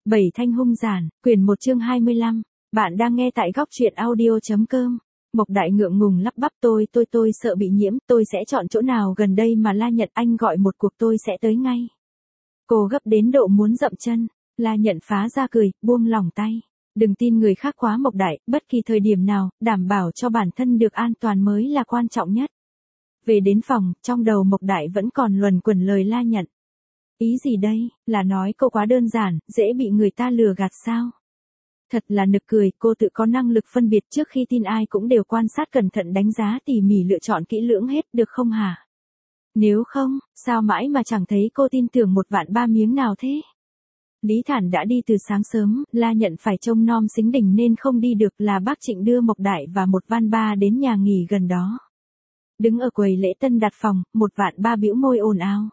Bảy thanh hung giản, quyển 1 chương 25. Bạn đang nghe tại góc truyện audio.com. Mộc Đại ngượng ngùng lắp bắp tôi sợ bị nhiễm, tôi sẽ chọn chỗ nào gần đây mà La Nhận anh gọi một cuộc tôi sẽ tới ngay. Cô gấp đến độ muốn dậm chân, La Nhận phá ra cười, buông lỏng tay. Đừng tin người khác quá Mộc Đại, bất kỳ thời điểm nào, đảm bảo cho bản thân được an toàn mới là quan trọng nhất. Về đến phòng, trong đầu Mộc Đại vẫn còn luẩn quẩn lời La Nhận. Ý gì đây, là nói cô quá đơn giản, dễ bị người ta lừa gạt sao? Thật là nực cười, cô tự có năng lực phân biệt trước khi tin ai cũng đều quan sát cẩn thận đánh giá tỉ mỉ lựa chọn kỹ lưỡng hết được không hả? Nếu không, sao mãi mà chẳng thấy cô tin tưởng 1.300.000 miếng nào thế? Lý Thản đã đi từ sáng sớm, La Nhận phải trông nom Sính Đình nên không đi được, là bác Trịnh đưa Mộc Đại và 1.300.000 đến nhà nghỉ gần đó. Đứng ở quầy lễ tân đặt phòng, 1.300.000 bĩu môi ồn ào.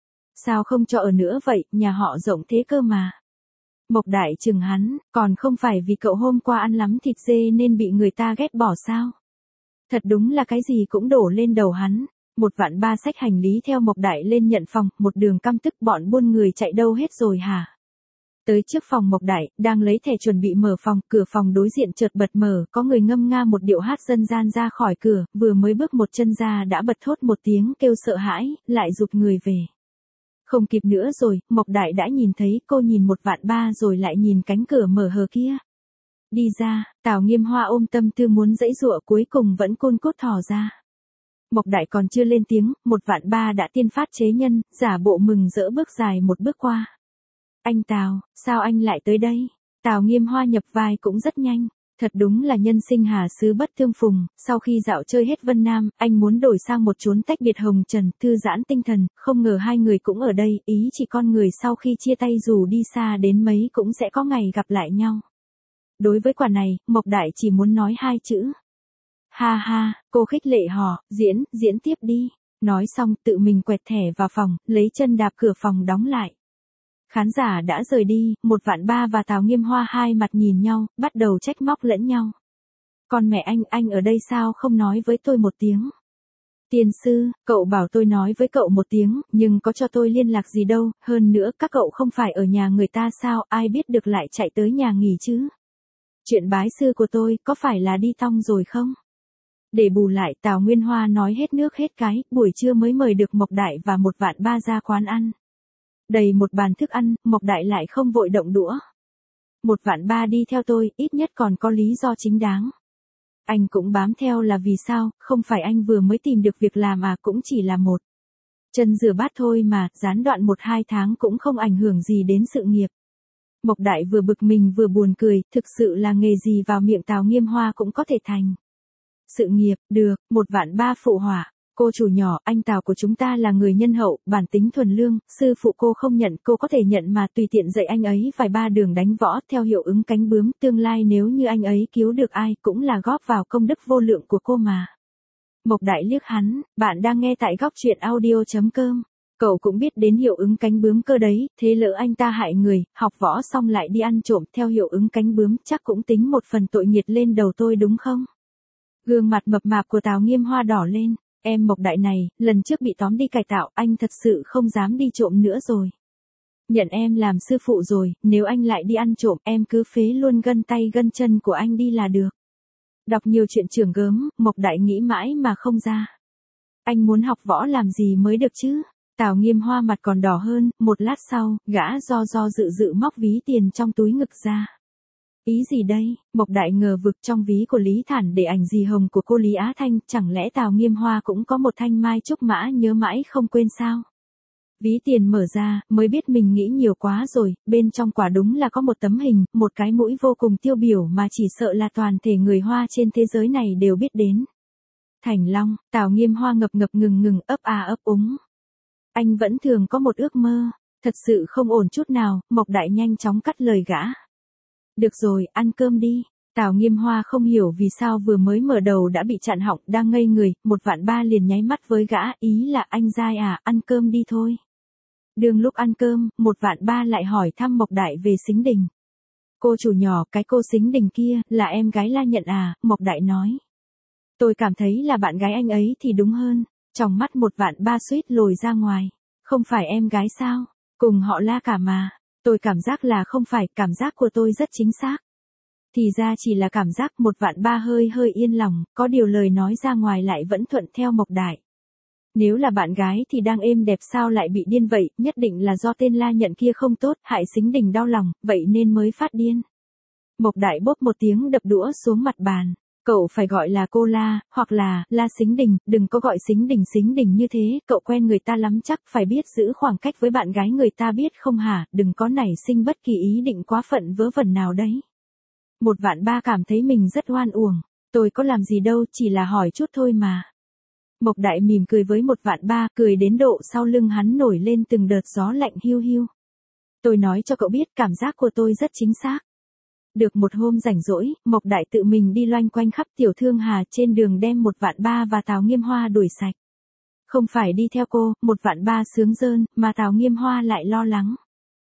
Sao không cho ở nữa vậy, nhà họ rộng thế cơ mà. Mộc Đại chừng hắn, còn không phải vì cậu hôm qua ăn lắm thịt dê nên bị người ta ghét bỏ sao? Thật đúng là cái gì cũng đổ lên đầu hắn. 1.300.000 xách hành lý theo Mộc Đại lên nhận phòng, một đường căm tức bọn buôn người chạy đâu hết rồi hả? Tới trước phòng Mộc Đại, đang lấy thẻ chuẩn bị mở phòng, cửa phòng đối diện chợt bật mở, có người ngâm nga một điệu hát dân gian ra khỏi cửa, vừa mới bước một chân ra đã bật thốt một tiếng kêu sợ hãi, lại giục người về. Không kịp nữa rồi, Mộc Đại đã nhìn thấy, cô nhìn 1.300.000 rồi lại nhìn cánh cửa mở hờ kia. Đi ra, Tào Nghiêm Hoa ôm tâm tư muốn giãy giụa cuối cùng vẫn côn cốt thò ra. Mộc Đại còn chưa lên tiếng, 1.300.000 đã tiên phát chế nhân, giả bộ mừng rỡ bước dài một bước qua. Anh Tào, sao anh lại tới đây? Tào Nghiêm Hoa nhập vai cũng rất nhanh. Thật đúng là nhân sinh hà xứ bất tương phùng, sau khi dạo chơi hết Vân Nam, anh muốn đổi sang một chốn tách biệt hồng trần, thư giãn tinh thần, không ngờ hai người cũng ở đây, ý chỉ con người sau khi chia tay dù đi xa đến mấy cũng sẽ có ngày gặp lại nhau. Đối với quả này, Mộc Đại chỉ muốn nói hai chữ. Ha ha, cô khích lệ họ, diễn tiếp đi. Nói xong tự mình quẹt thẻ vào phòng, lấy chân đạp cửa phòng đóng lại. Khán giả đã rời đi, 1.300.000 và Tào Nghiêm Hoa hai mặt nhìn nhau, bắt đầu trách móc lẫn nhau. Con mẹ anh ở đây sao không nói với tôi một tiếng? Tiền sư, cậu bảo tôi nói với cậu một tiếng, nhưng có cho tôi liên lạc gì đâu, hơn nữa các cậu không phải ở nhà người ta sao, ai biết được lại chạy tới nhà nghỉ chứ? Chuyện bái sư của tôi có phải là đi tong rồi không? Để bù lại, Tào Nguyên Hoa nói hết nước hết cái, buổi trưa mới mời được Mộc Đại và 1.300.000 ra quán ăn. Đầy một bàn thức ăn, Mộc Đại lại không vội động đũa. 1.300.000 đi theo tôi, ít nhất còn có lý do chính đáng. Anh cũng bám theo là vì sao, không phải anh vừa mới tìm được việc làm à, cũng chỉ là một chân rửa bát thôi mà, gián đoạn 1-2 tháng cũng không ảnh hưởng gì đến sự nghiệp. Mộc Đại vừa bực mình vừa buồn cười, thực sự là nghề gì vào miệng Tào Nghiêm Hoa cũng có thể thành. Sự nghiệp, được, 1.300.000 phụ họa. Cô chủ nhỏ, anh Tào của chúng ta là người nhân hậu, bản tính thuần lương, sư phụ cô không nhận, cô có thể nhận mà tùy tiện dạy anh ấy vài ba đường đánh võ theo hiệu ứng cánh bướm, tương lai nếu như anh ấy cứu được ai cũng là góp vào công đức vô lượng của cô mà. Mộc Đại liếc hắn, bạn đang nghe tại góc truyện audio.com. Cậu cũng biết đến hiệu ứng cánh bướm cơ đấy, thế lỡ anh ta hại người, học võ xong lại đi ăn trộm theo hiệu ứng cánh bướm, chắc cũng tính một phần tội nghiệt lên đầu tôi đúng không? Gương mặt mập mạp của Tào Nghiêm Hoa đỏ lên. Em Mộc Đại này, lần trước bị tóm đi cải tạo, anh thật sự không dám đi trộm nữa rồi. Nhận em làm sư phụ rồi, nếu anh lại đi ăn trộm, em cứ phế luôn gân tay gân chân của anh đi là được. Đọc nhiều chuyện trưởng gớm, Mộc Đại nghĩ mãi mà không ra. Anh muốn học võ làm gì mới được chứ? Tào Nghiêm Hoa mặt còn đỏ hơn, một lát sau, gã do dự móc ví tiền trong túi ngực ra. Ý gì đây? Mộc Đại ngờ vực, trong ví của Lý Thản để ảnh dì hồng của cô Lý Á Thanh, chẳng lẽ Tào Nghiêm Hoa cũng có một thanh mai trúc mã nhớ mãi không quên sao? Ví tiền mở ra, mới biết mình nghĩ nhiều quá rồi, bên trong quả đúng là có một tấm hình, một cái mũi vô cùng tiêu biểu mà chỉ sợ là toàn thể người Hoa trên thế giới này đều biết đến. Thành Long, Tào Nghiêm Hoa ngập ngừng ấp ấp úng. Anh vẫn thường có một ước mơ, thật sự không ổn chút nào, Mộc Đại nhanh chóng cắt lời gã. Được rồi, ăn cơm đi. Tào Nghiêm Hoa không hiểu vì sao vừa mới mở đầu đã bị chặn họng, đang ngây người, 1.300.000 liền nháy mắt với gã, ý là anh dai à, ăn cơm đi thôi. Đường lúc ăn cơm, 1.300.000 lại hỏi thăm Mộc Đại về Sính Đình. Cô chủ nhỏ, cái cô Sính Đình kia, là em gái La Nhận à, Mộc Đại nói. Tôi cảm thấy là bạn gái anh ấy thì đúng hơn, trong mắt 1.300.000 suýt lồi ra ngoài. Không phải em gái sao, cùng họ La cả mà. Tôi cảm giác là không phải, cảm giác của tôi rất chính xác. Thì ra chỉ là cảm giác. Một vạn ba hơi hơi yên lòng, có điều lời nói ra ngoài lại vẫn thuận theo Mộc Đại. Nếu là bạn gái thì đang êm đẹp sao lại bị điên vậy, nhất định là do tên La Nhận kia không tốt, hại Sính Đình đau lòng, vậy nên mới phát điên. Mộc Đại bốp một tiếng đập đũa xuống mặt bàn. Cậu phải gọi là cô La, hoặc là La Sính Đình, đừng có gọi Sính Đình như thế, cậu quen người ta lắm chắc phải biết giữ khoảng cách với bạn gái người ta biết không hả, đừng có nảy sinh bất kỳ ý định quá phận vớ vẩn nào đấy. Một vạn ba cảm thấy mình rất oan uổng, tôi có làm gì đâu, chỉ là hỏi chút thôi mà. Mộc Đại mỉm cười với một vạn ba, cười đến độ sau lưng hắn nổi lên từng đợt gió lạnh hiu hiu. Tôi nói cho cậu biết cảm giác của tôi rất chính xác. Được một hôm rảnh rỗi, Mộc Đại tự mình đi loanh quanh khắp Tiểu Thương Hà trên đường đem một vạn ba và Tào Nghiêm Hoa đuổi sạch. Không phải đi theo cô, một vạn ba sướng rơn, mà Tào Nghiêm Hoa lại lo lắng.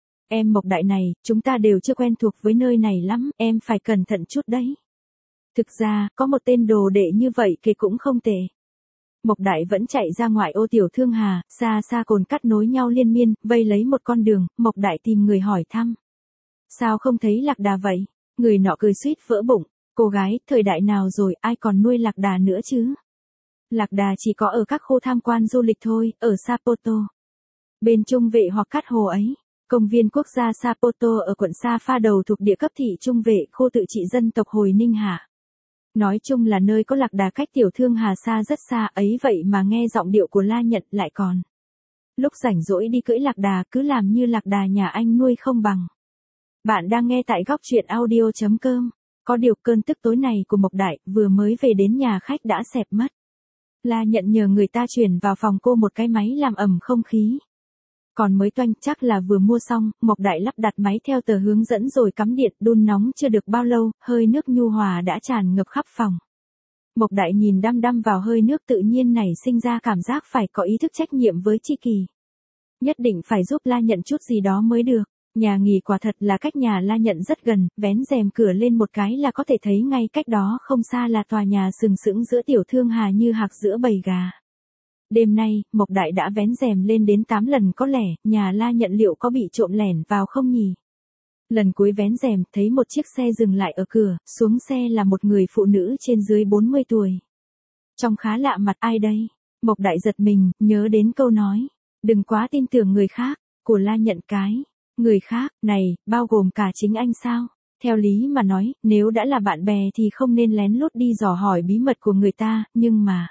Em Mộc Đại này, chúng ta đều chưa quen thuộc với nơi này lắm, em phải cẩn thận chút đấy. Thực ra, có một tên đồ đệ như vậy kể cũng không tệ. Mộc Đại vẫn chạy ra ngoài ô Tiểu Thương Hà, xa xa cồn cắt nối nhau liên miên, vây lấy một con đường, Mộc Đại tìm người hỏi thăm. Sao không thấy lạc đà vậy? Người nọ cười suýt vỡ bụng, cô gái, thời đại nào rồi, ai còn nuôi lạc đà nữa chứ? Lạc đà chỉ có ở các khu tham quan du lịch thôi, ở Sapoto. Bên Trung Vệ hoặc Cát Hồ ấy. Công viên quốc gia Sapoto ở quận Sa Pha Đầu thuộc địa cấp thị Trung Vệ, khu tự trị dân tộc Hồi Ninh Hạ. Nói chung là nơi có lạc đà cách Tiểu Thương Hà xa rất xa ấy, vậy mà nghe giọng điệu của La Nhận lại còn. Lúc rảnh rỗi đi cưỡi lạc đà cứ làm như lạc đà nhà anh nuôi không bằng. Bạn đang nghe tại góc truyện audio.com. Có điều cơn tức tối này của Mộc Đại vừa mới về đến nhà khách đã xẹp mất. La Nhận nhờ người ta chuyển vào phòng cô một cái máy làm ẩm không khí. Còn mới toanh chắc là vừa mua xong, Mộc Đại lắp đặt máy theo tờ hướng dẫn rồi cắm điện đun nóng chưa được bao lâu, hơi nước nhu hòa đã tràn ngập khắp phòng. Mộc Đại nhìn đăm đăm vào hơi nước tự nhiên này sinh ra cảm giác phải có ý thức trách nhiệm với tri kỷ. Nhất định phải giúp La Nhận chút gì đó mới được. Nhà nghỉ quả thật là cách nhà La Nhận rất gần, vén rèm cửa lên một cái là có thể thấy ngay cách đó không xa là tòa nhà sừng sững giữa Tiểu Thương Hà như hạc giữa bầy gà. Đêm nay, Mộc Đại đã vén rèm lên đến 8 lần có lẽ, nhà La Nhận liệu có bị trộm lẻn vào không nhỉ? Lần cuối vén rèm, thấy một chiếc xe dừng lại ở cửa, xuống xe là một người phụ nữ trên dưới 40 tuổi. Trông khá lạ mặt, ai đây? Mộc Đại giật mình, nhớ đến câu nói, đừng quá tin tưởng người khác, của La Nhận cái. Người khác, này, bao gồm cả chính anh sao? Theo lý mà nói, nếu đã là bạn bè thì không nên lén lút đi dò hỏi bí mật của người ta, nhưng mà...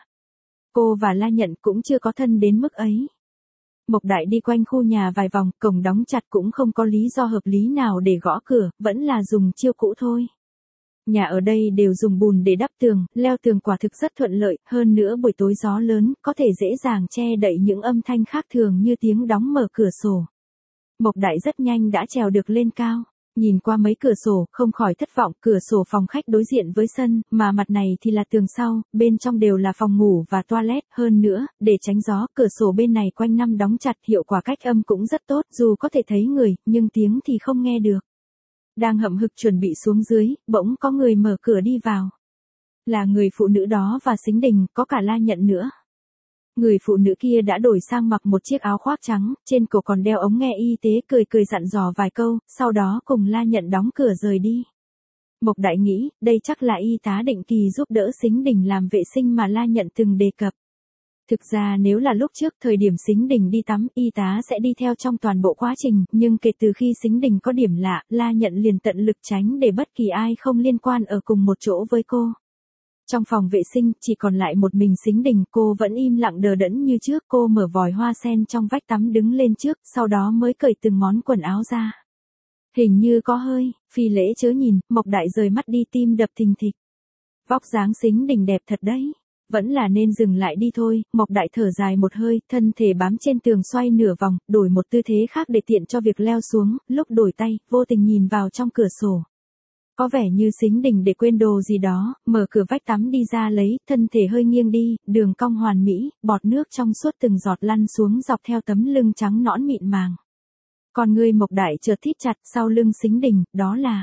Cô và La Nhận cũng chưa có thân đến mức ấy. Mộc Đại đi quanh khu nhà vài vòng, cổng đóng chặt cũng không có lý do hợp lý nào để gõ cửa, vẫn là dùng chiêu cũ thôi. Nhà ở đây đều dùng bùn để đắp tường, leo tường quả thực rất thuận lợi, hơn nữa buổi tối gió lớn, có thể dễ dàng che đậy những âm thanh khác thường như tiếng đóng mở cửa sổ. Mộc Đại rất nhanh đã trèo được lên cao. Nhìn qua mấy cửa sổ, không khỏi thất vọng, cửa sổ phòng khách đối diện với sân, mà mặt này thì là tường sau, bên trong đều là phòng ngủ và toilet, hơn nữa, để tránh gió, cửa sổ bên này quanh năm đóng chặt, hiệu quả cách âm cũng rất tốt, dù có thể thấy người, nhưng tiếng thì không nghe được. Đang hậm hực chuẩn bị xuống dưới, bỗng có người mở cửa đi vào. Là người phụ nữ đó và Sính Đình, có cả La Nhận nữa. Người phụ nữ kia đã đổi sang mặc một chiếc áo khoác trắng, trên cổ còn đeo ống nghe y tế, cười cười dặn dò vài câu, sau đó cùng La Nhận đóng cửa rời đi. Mộc Đại nghĩ, đây chắc là y tá định kỳ giúp đỡ Sính Đình làm vệ sinh mà La Nhận từng đề cập. Thực ra nếu là lúc trước thời điểm Sính Đình đi tắm, y tá sẽ đi theo trong toàn bộ quá trình, nhưng kể từ khi Sính Đình có điểm lạ, La Nhận liền tận lực tránh để bất kỳ ai không liên quan ở cùng một chỗ với cô. Trong phòng vệ sinh, chỉ còn lại một mình Sính Đình, cô vẫn im lặng đờ đẫn như trước, cô mở vòi hoa sen trong vách tắm đứng lên trước, sau đó mới cởi từng món quần áo ra. Hình như có hơi, phi lễ chớ nhìn, Mộc Đại rời mắt đi tim đập thình thịch. Vóc dáng Sính Đình đẹp thật đấy, vẫn là nên dừng lại đi thôi, Mộc Đại thở dài một hơi, thân thể bám trên tường xoay nửa vòng, đổi một tư thế khác để tiện cho việc leo xuống, lúc đổi tay, vô tình nhìn vào trong cửa sổ. Có vẻ như Sính Đình để quên đồ gì đó, mở cửa vách tắm đi ra lấy, thân thể hơi nghiêng đi, đường cong hoàn mỹ, bọt nước trong suốt từng giọt lăn xuống dọc theo tấm lưng trắng nõn mịn màng. Còn người Mộc Đại chợt thít chặt sau lưng Sính Đình, đó là...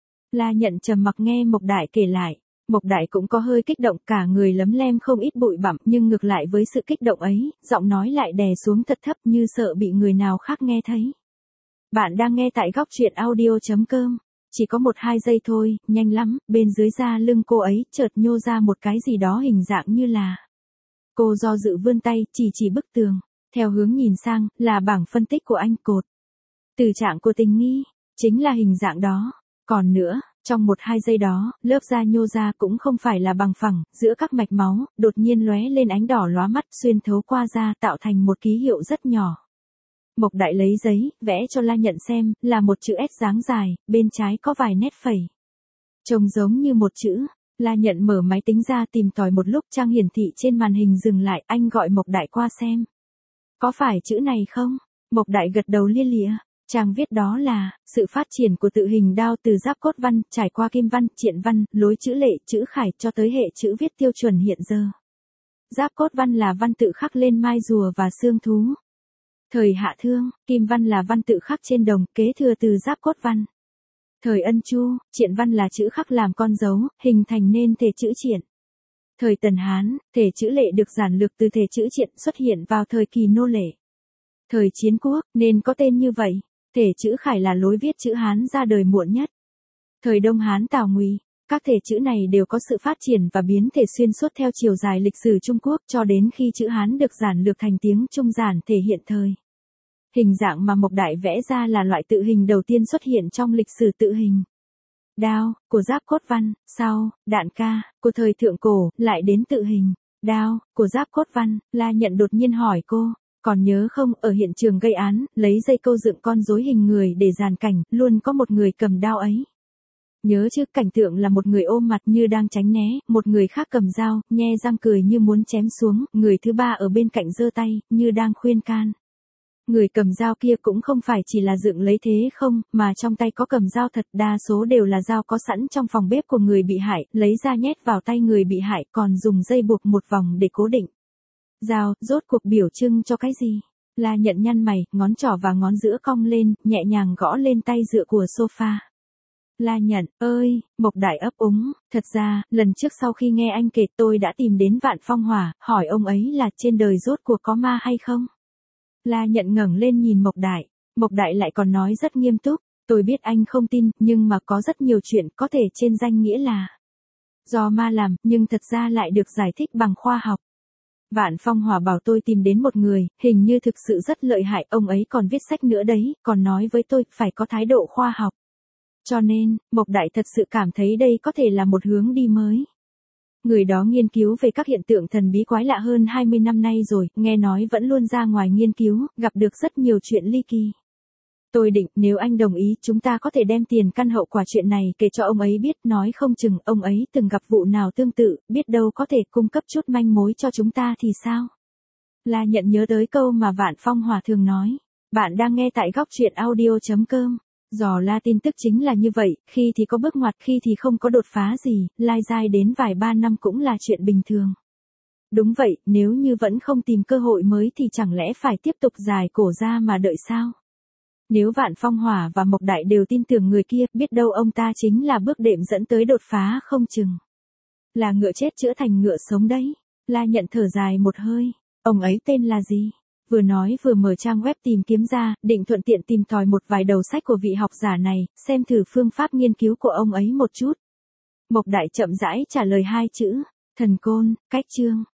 La Nhận trầm mặc nghe Mộc Đại kể lại. Mộc Đại cũng có hơi kích động, cả người lấm lem không ít bụi bặm, nhưng ngược lại với sự kích động ấy, giọng nói lại đè xuống thật thấp như sợ bị người nào khác nghe thấy. Bạn đang nghe tại góc truyện audio.com. Chỉ có 1-2 giây thôi, nhanh lắm, bên dưới da lưng cô ấy chợt nhô ra một cái gì đó hình dạng như là. Cô do dự vươn tay, chỉ bức tường. Theo hướng nhìn sang, là bảng phân tích của anh Cột. Từ trạng của tình nghi, chính là hình dạng đó. Còn nữa, trong 1-2 giây đó, lớp da nhô ra cũng không phải là bằng phẳng, giữa các mạch máu, đột nhiên lóe lên ánh đỏ lóa mắt xuyên thấu qua da tạo thành một ký hiệu rất nhỏ. Mộc Đại lấy giấy, vẽ cho La Nhận xem, là một chữ S dáng dài, bên trái có vài nét phẩy. Trông giống như một chữ. La Nhận mở máy tính ra tìm tòi một lúc, trang hiển thị trên màn hình dừng lại, anh gọi Mộc Đại qua xem. Có phải chữ này không? Mộc Đại gật đầu lia lịa. Trang viết đó là, sự phát triển của tự hình đao từ giáp cốt văn, trải qua kim văn, triện văn, lối chữ lệ, chữ khải cho tới hệ chữ viết tiêu chuẩn hiện giờ. Giáp cốt văn là văn tự khắc lên mai rùa và xương thú. Thời Hạ Thương, kim văn là văn tự khắc trên đồng, kế thừa từ giáp cốt văn. Thời Ân Chu, triện văn là chữ khắc làm con dấu, hình thành nên thể chữ triện. Thời Tần Hán, thể chữ lệ được giản lược từ thể chữ triện xuất hiện vào thời kỳ nô lệ. Thời Chiến Quốc, nên có tên như vậy, thể chữ khải là lối viết chữ Hán ra đời muộn nhất. Thời Đông Hán Tào Ngụy, các thể chữ này đều có sự phát triển và biến thể xuyên suốt theo chiều dài lịch sử Trung Quốc cho đến khi chữ Hán được giản lược thành tiếng Trung giản thể hiện thời. Hình dạng mà Mộc Đại vẽ ra là loại tự hình đầu tiên xuất hiện trong lịch sử tự hình. Đao, của giáp cốt văn, sau, đạn ca, của thời thượng cổ, lại đến tự hình. Đao, của giáp cốt văn, La Nhận đột nhiên hỏi cô, còn nhớ không, ở hiện trường gây án, lấy dây câu dựng con rối hình người để dàn cảnh, luôn có một người cầm đao ấy. Nhớ chứ, cảnh tượng là một người ôm mặt như đang tránh né, một người khác cầm dao, nhe răng cười như muốn chém xuống, người thứ ba ở bên cạnh giơ tay, như đang khuyên can. Người cầm dao kia cũng không phải chỉ là dựng lấy thế không, mà trong tay có cầm dao thật, đa số đều là dao có sẵn trong phòng bếp của người bị hại, lấy ra nhét vào tay người bị hại, còn dùng dây buộc một vòng để cố định. Dao, rốt cuộc biểu trưng cho cái gì? La Nhận nhăn mày, ngón trỏ và ngón giữa cong lên, nhẹ nhàng gõ lên tay dựa của sofa. La Nhận, ơi, Mộc Đại ấp úng, thật ra, lần trước sau khi nghe anh kể tôi đã tìm đến Vạn Phong Hỏa, hỏi ông ấy là trên đời rốt cuộc có ma hay không? La Nhận ngẩng lên nhìn Mộc Đại lại còn nói rất nghiêm túc, tôi biết anh không tin, nhưng mà có rất nhiều chuyện có thể trên danh nghĩa là do ma làm, nhưng thật ra lại được giải thích bằng khoa học. Vạn Phong Hỏa bảo tôi tìm đến một người, hình như thực sự rất lợi hại, ông ấy còn viết sách nữa đấy, còn nói với tôi phải có thái độ khoa học. Cho nên, Mộc Đại thật sự cảm thấy đây có thể là một hướng đi mới. Người đó nghiên cứu về các hiện tượng thần bí quái lạ hơn 20 năm nay rồi, nghe nói vẫn luôn ra ngoài nghiên cứu, gặp được rất nhiều chuyện ly kỳ. Tôi định, nếu anh đồng ý, chúng ta có thể đem tiền căn hậu quả chuyện này kể cho ông ấy biết, nói không chừng ông ấy từng gặp vụ nào tương tự, biết đâu có thể cung cấp chút manh mối cho chúng ta thì sao? La Nhận nhớ tới câu mà Vạn Phong Hỏa thường nói. Bạn đang nghe tại góc truyện audio.com. Dò la tin tức chính là như vậy, khi thì có bước ngoặt, khi thì không có đột phá gì, lai dai đến vài ba năm cũng là chuyện bình thường. Đúng vậy, nếu như vẫn không tìm cơ hội mới thì chẳng lẽ phải tiếp tục dài cổ ra mà đợi sao? Nếu Vạn Phong Hỏa và Mộc Đại đều tin tưởng người kia, biết đâu ông ta chính là bước đệm dẫn tới đột phá không chừng. Là ngựa chết chữa thành ngựa sống đấy. La Nhận thở dài một hơi. Ông ấy tên là gì? Vừa nói vừa mở trang web tìm kiếm ra, định thuận tiện tìm tòi một vài đầu sách của vị học giả này, xem thử phương pháp nghiên cứu của ông ấy một chút. Mộc Đại chậm rãi trả lời 2 chữ, Thần Côn, Cách Chương.